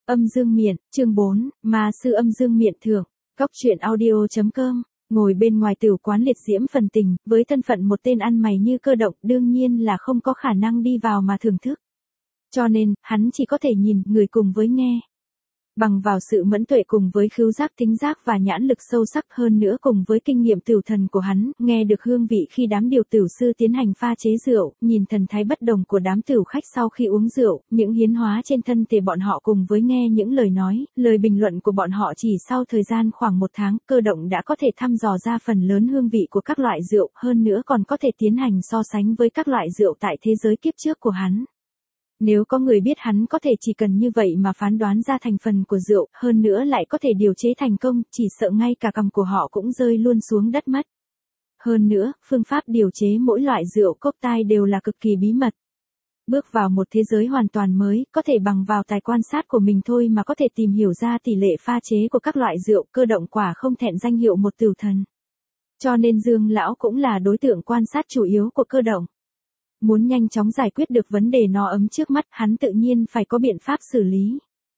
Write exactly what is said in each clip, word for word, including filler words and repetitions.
Âm dương miện, chương bốn, Ma sư âm dương miện thượng, Cóc truyện audio chấm com. Ngồi bên ngoài tửu quán liệt diễm phần tình, với thân phận một tên ăn mày như Cơ Động, đương nhiên là không có khả năng đi vào mà thưởng thức. Cho nên, hắn chỉ có thể nhìn, người cùng với nghe. Bằng vào sự mẫn tuệ cùng với khứu giác thính giác và nhãn lực sâu sắc hơn nữa cùng với kinh nghiệm tửu thần của hắn, nghe được hương vị khi đám điều tửu sư tiến hành pha chế rượu, nhìn thần thái bất đồng của đám tửu khách sau khi uống rượu, những hiến hóa trên thân thể bọn họ cùng với nghe những lời nói, lời bình luận của bọn họ chỉ sau thời gian khoảng một tháng, Cơ Động đã có thể thăm dò ra phần lớn hương vị của các loại rượu, hơn nữa còn có thể tiến hành so sánh với các loại rượu tại thế giới kiếp trước của hắn. Nếu có người biết hắn có thể chỉ cần như vậy mà phán đoán ra thành phần của rượu, hơn nữa lại có thể điều chế thành công, chỉ sợ ngay cả cằm của họ cũng rơi luôn xuống đất mất. Hơn nữa, phương pháp điều chế mỗi loại rượu cốc tai đều là cực kỳ bí mật. Bước vào một thế giới hoàn toàn mới, có thể bằng vào tài quan sát của mình thôi mà có thể tìm hiểu ra tỷ lệ pha chế của các loại rượu, Cơ Động quả không thẹn danh hiệu một tửu thần. Cho nên Dương lão cũng là đối tượng quan sát chủ yếu của Cơ Động. Muốn nhanh chóng giải quyết được vấn đề nó ấm trước mắt, hắn tự nhiên phải có biện pháp xử lý.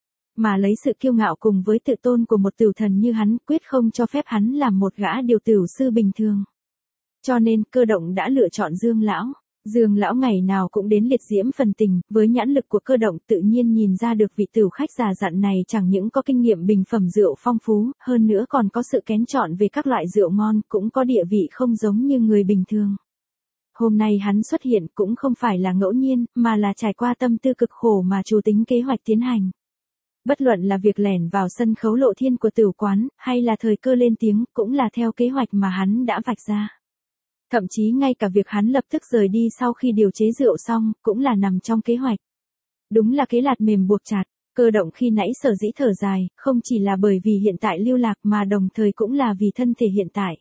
Mà lấy sự kiêu ngạo cùng với tự tôn của một tửu thần như hắn, quyết không cho phép hắn làm một gã điều tửu sư bình thường. Cho nên, Cơ Động đã lựa chọn Dương lão. Dương lão ngày nào cũng đến liệt diễm phần tình, với nhãn lực của Cơ Động tự nhiên nhìn ra được vị tửu khách già dặn này chẳng những có kinh nghiệm bình phẩm rượu phong phú, hơn nữa còn có sự kén chọn về các loại rượu ngon, cũng có địa vị không giống như người bình thường. Hôm nay hắn xuất hiện cũng không phải là ngẫu nhiên, mà là trải qua tâm tư cực khổ mà chủ tính kế hoạch tiến hành. Bất luận là việc lẻn vào sân khấu lộ thiên của tửu quán, hay là thời cơ lên tiếng, cũng là theo kế hoạch mà hắn đã vạch ra. Thậm chí ngay cả việc hắn lập tức rời đi sau khi điều chế rượu xong, cũng là nằm trong kế hoạch. Đúng là kế lạt mềm buộc chặt, Cơ Động khi nãy sở dĩ thở dài, không chỉ là bởi vì hiện tại lưu lạc mà đồng thời cũng là vì thân thể hiện tại.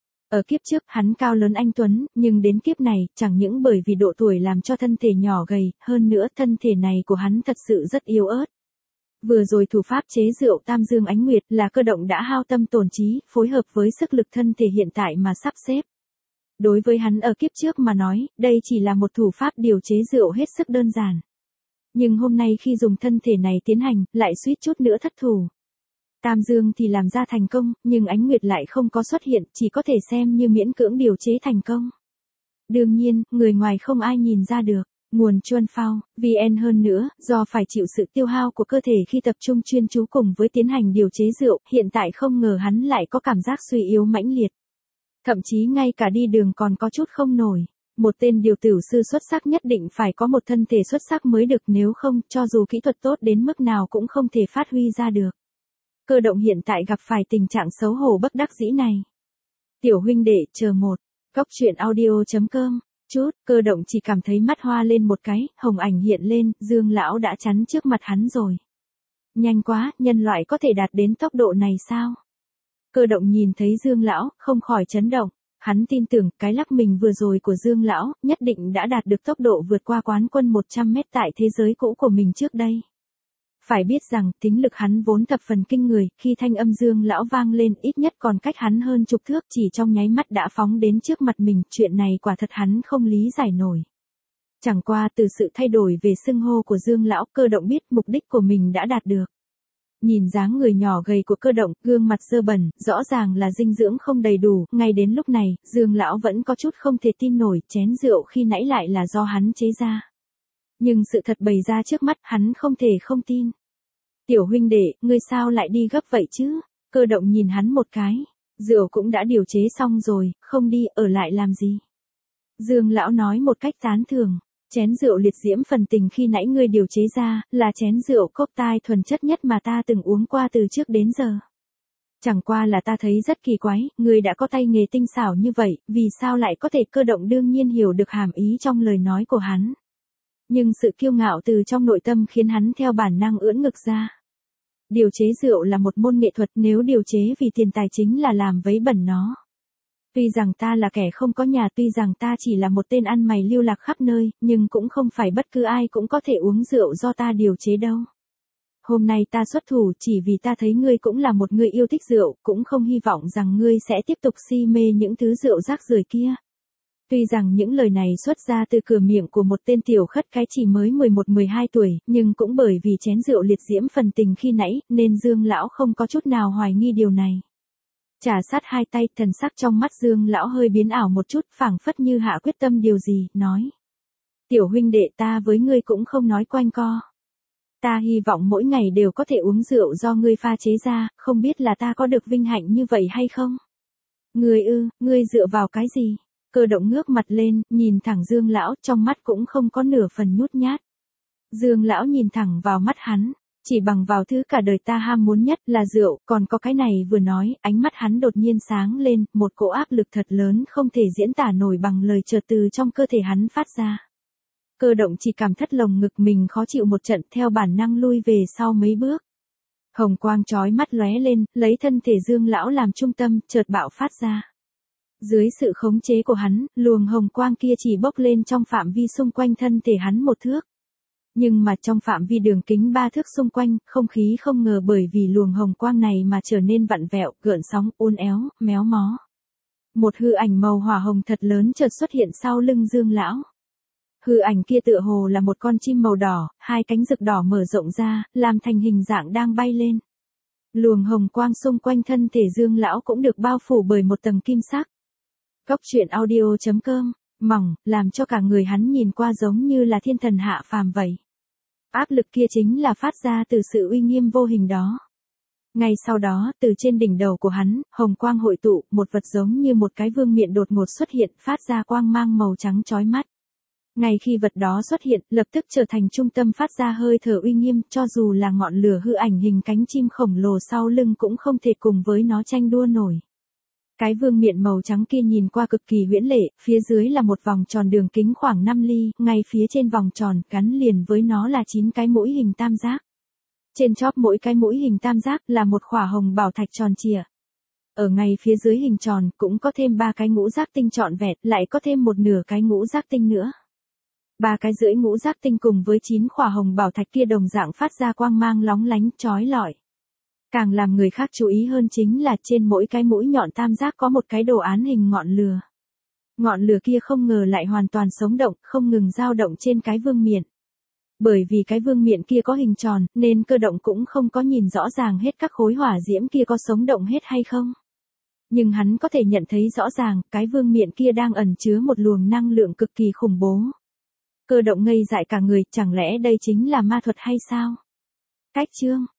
Ở kiếp trước, hắn cao lớn anh tuấn, nhưng đến kiếp này, chẳng những bởi vì độ tuổi làm cho thân thể nhỏ gầy, hơn nữa thân thể này của hắn thật sự rất yếu ớt. Vừa rồi thủ pháp chế rượu Tam Dương Ánh Nguyệt là Cơ Động đã hao tâm tổn trí, phối hợp với sức lực thân thể hiện tại mà sắp xếp. Đối với hắn ở kiếp trước mà nói, đây chỉ là một thủ pháp điều chế rượu hết sức đơn giản. Nhưng hôm nay khi dùng thân thể này tiến hành, lại suýt chút nữa thất thủ. Tam Dương thì làm ra thành công, nhưng Ánh Nguyệt lại không có xuất hiện, chỉ có thể xem như miễn cưỡng điều chế thành công. Đương nhiên, người ngoài không ai nhìn ra được. Nguồn Chuan Phao, vê en hơn nữa, do phải chịu sự tiêu hao của cơ thể khi tập trung chuyên chú cùng với tiến hành điều chế rượu, hiện tại không ngờ hắn lại có cảm giác suy yếu mãnh liệt. Thậm chí ngay cả đi đường còn có chút không nổi. Một tên điều tửu sư xuất sắc nhất định phải có một thân thể xuất sắc mới được, nếu không, cho dù kỹ thuật tốt đến mức nào cũng không thể phát huy ra được. Cơ Động hiện tại gặp phải tình trạng xấu hổ bất đắc dĩ này. Tiểu huynh đệ, chờ một. Cóc truyện audio chấm com. Chút, Cơ Động chỉ cảm thấy mắt hoa lên một cái, hồng ảnh hiện lên, Dương lão đã chắn trước mặt hắn rồi. Nhanh quá, nhân loại có thể đạt đến tốc độ này sao? Cơ Động nhìn thấy Dương lão, không khỏi chấn động. Hắn tin tưởng, cái lắc mình vừa rồi của Dương lão, nhất định đã đạt được tốc độ vượt qua quán quân một trăm mét tại thế giới cũ của mình trước đây. Phải biết rằng, tính lực hắn vốn thập phần kinh người, khi thanh âm Dương lão vang lên ít nhất còn cách hắn hơn chục thước, chỉ trong nháy mắt đã phóng đến trước mặt mình, chuyện này quả thật hắn không lý giải nổi. Chẳng qua từ sự thay đổi về xưng hô của Dương lão, Cơ Động biết mục đích của mình đã đạt được. Nhìn dáng người nhỏ gầy của Cơ Động, gương mặt dơ bẩn, rõ ràng là dinh dưỡng không đầy đủ, ngay đến lúc này, Dương lão vẫn có chút không thể tin nổi, chén rượu khi nãy lại là do hắn chế ra. Nhưng sự thật bày ra trước mắt, hắn không thể không tin. Tiểu huynh đệ, ngươi sao lại đi gấp vậy chứ? Cơ Động nhìn hắn một cái. Rượu cũng đã điều chế xong rồi, không đi, ở lại làm gì? Dương lão nói một cách tán thưởng. Chén rượu liệt diễm phần tình khi nãy ngươi điều chế ra, là chén rượu cốc tai thuần chất nhất mà ta từng uống qua từ trước đến giờ. Chẳng qua là ta thấy rất kỳ quái, ngươi đã có tay nghề tinh xảo như vậy, vì sao lại có thể? Cơ Động đương nhiên hiểu được hàm ý trong lời nói của hắn. Nhưng sự kiêu ngạo từ trong nội tâm khiến hắn theo bản năng ưỡn ngực ra. Điều chế rượu là một môn nghệ thuật, nếu điều chế vì tiền tài chính là làm vấy bẩn nó. Tuy rằng ta là kẻ không có nhà, tuy rằng ta chỉ là một tên ăn mày lưu lạc khắp nơi, nhưng cũng không phải bất cứ ai cũng có thể uống rượu do ta điều chế đâu. Hôm nay ta xuất thủ chỉ vì ta thấy ngươi cũng là một người yêu thích rượu, cũng không hy vọng rằng ngươi sẽ tiếp tục si mê những thứ rượu rác rưởi kia. Tuy rằng những lời này xuất ra từ cửa miệng của một tên tiểu khất cái chỉ mới mười một mười hai tuổi, nhưng cũng bởi vì chén rượu liệt diễm phần tình khi nãy, nên Dương lão không có chút nào hoài nghi điều này. Trà sát hai tay, thần sắc trong mắt Dương lão hơi biến ảo một chút, phảng phất như hạ quyết tâm điều gì, nói. Tiểu huynh đệ, ta với ngươi cũng không nói quanh co. Ta hy vọng mỗi ngày đều có thể uống rượu do ngươi pha chế ra, không biết là ta có được vinh hạnh như vậy hay không? Ngươi ư, ngươi dựa vào cái gì? Cơ động ngước mặt lên, nhìn thẳng Dương lão, trong mắt cũng không có nửa phần nhút nhát. Dương lão nhìn thẳng vào mắt hắn, chỉ bằng vào thứ cả đời ta ham muốn nhất là rượu, còn có cái này vừa nói, ánh mắt hắn đột nhiên sáng lên, một cỗ áp lực thật lớn không thể diễn tả nổi bằng lời chợt từ trong cơ thể hắn phát ra. Cơ động chỉ cảm thất lồng ngực mình khó chịu một trận, theo bản năng lui về sau mấy bước. Hồng quang chói mắt lóe lên, lấy thân thể Dương lão làm trung tâm, chợt bạo phát ra. Dưới sự khống chế của hắn, luồng hồng quang kia chỉ bốc lên trong phạm vi xung quanh thân thể hắn một thước. Nhưng mà trong phạm vi đường kính ba thước xung quanh, không khí không ngờ bởi vì luồng hồng quang này mà trở nên vặn vẹo, gợn sóng, uốn éo, méo mó. Một hư ảnh màu hỏa hồng thật lớn chợt xuất hiện sau lưng Dương lão. Hư ảnh kia tựa hồ là một con chim màu đỏ, hai cánh rực đỏ mở rộng ra, làm thành hình dạng đang bay lên. Luồng hồng quang xung quanh thân thể Dương lão cũng được bao phủ bởi một tầng kim sắc. Góc truyện audio chấm com, mỏng, làm cho cả người hắn nhìn qua giống như là thiên thần hạ phàm vậy. Áp lực kia chính là phát ra từ sự uy nghiêm vô hình đó. Ngay sau đó, từ trên đỉnh đầu của hắn, hồng quang hội tụ, một vật giống như một cái vương miện đột ngột xuất hiện, phát ra quang mang màu trắng chói mắt. Ngay khi vật đó xuất hiện, lập tức trở thành trung tâm phát ra hơi thở uy nghiêm, cho dù là ngọn lửa hư ảnh hình cánh chim khổng lồ sau lưng cũng không thể cùng với nó tranh đua nổi. Cái vương miện màu trắng kia nhìn qua cực kỳ huyễn lệ, phía dưới là một vòng tròn đường kính khoảng năm ly, ngay phía trên vòng tròn, gắn liền với nó là chín cái mũi hình tam giác. Trên chóp mỗi cái mũi hình tam giác là một khỏa hồng bảo thạch tròn trịa. Ở ngay phía dưới hình tròn, cũng có thêm ba cái ngũ giác tinh trọn vẹn, lại có thêm một nửa cái ngũ giác tinh nữa. Ba cái rưỡi ngũ giác tinh cùng với chín khỏa hồng bảo thạch kia đồng dạng phát ra quang mang lóng lánh, chói lọi. Càng làm người khác chú ý hơn chính là trên mỗi cái mũi nhọn tam giác có một cái đồ án hình ngọn lửa. Ngọn lửa kia không ngờ lại hoàn toàn sống động, không ngừng dao động trên cái vương miện. Bởi vì cái vương miện kia có hình tròn, nên Cơ động cũng không có nhìn rõ ràng hết các khối hỏa diễm kia có sống động hết hay không. Nhưng hắn có thể nhận thấy rõ ràng, cái vương miện kia đang ẩn chứa một luồng năng lượng cực kỳ khủng bố. Cơ động ngây dại cả người, chẳng lẽ đây chính là ma thuật hay sao? Cách chương